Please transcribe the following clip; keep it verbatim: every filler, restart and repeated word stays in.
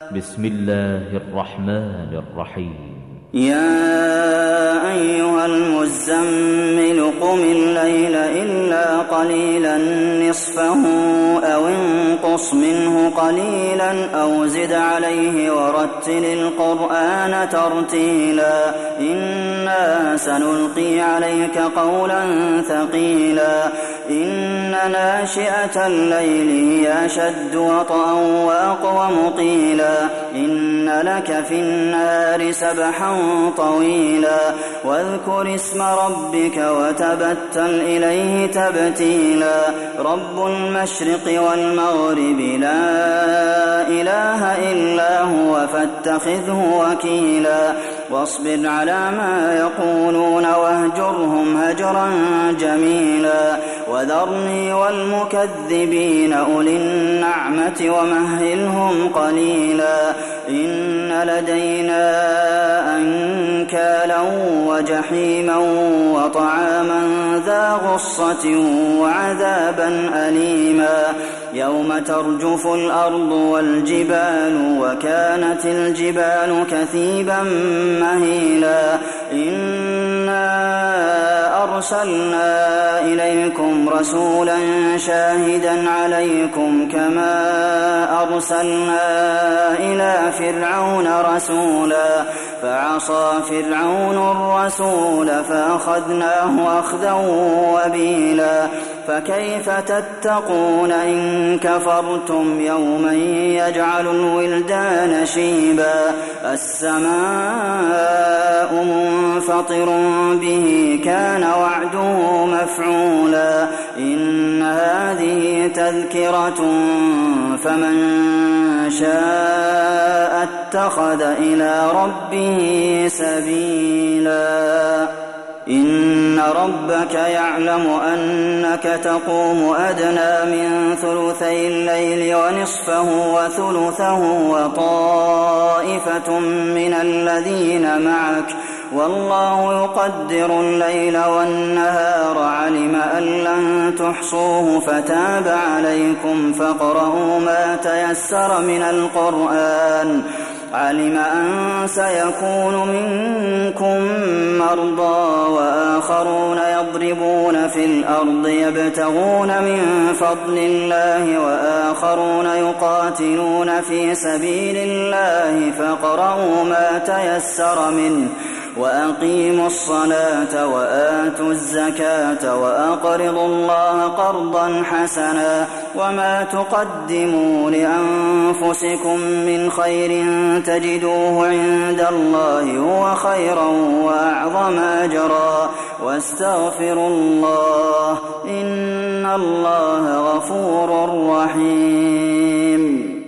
بسم الله الرحمن الرحيم. يا أيها المزمل قم الليل إلا قليلا نصفه أو انقص منه قليلا أو زد عليه ورتل القرآن ترتيلا إنا سنلقي عليك قولا ثقيلا إن ناشئة الليل هي أشد وطئا وأقوم قيلا إن لك في النار سبحا طويلا واذكر اسم ربك وتبتل إليه تبتيلا رب المشرق والمغرب لا إله إلا هو فاتخذه وكيلا واصبر على ما يقولون واهجرهم هجرا جميلا وذرني والمكذبين أولي النعمة ومهلهم قليلا إن لدينا أنكالا وجحيما وطعاما ذا غصة وعذابا أليما يوم ترجف الأرض والجبال وكانت الجبال كثيبا مهيلا إنا أرسلنا إليكم رسولا شاهدا عليكم كما أرسلنا إلى فرعون رسولا فعصى فرعون الرسول فأخذناه أخذا وبيلا فكيف تتقون إن كفرتم يوما يجعل الولدان شيبا السماء منفطر به كان وعده مفعولا إن هذه تذكرة فمن شاء اتخذ إلى ربه سبيلا إن ربك يعلم أنك تقوم أدنى من ثلثي الليل ونصفه وثلثه وطائفة من الذين معك والله يقدر الليل والنهار علم أن لن تحصوه فتاب عليكم فاقرؤوا ما تيسر من القرآن علم أن سيكون منكم مرضى وآخرون يضربون في الأرض يبتغون من فضل الله وآخرون يقاتلون في سبيل الله فاقرؤوا ما تيسر منه وأقيموا الصلاة وآتوا الزكاة وأقرضوا الله قرضا حسنا وما تقدموا لأنفسكم من خير تجدوه عند الله هو خيرا وأعظم أجرا واستغفروا الله إن الله غفور رحيم.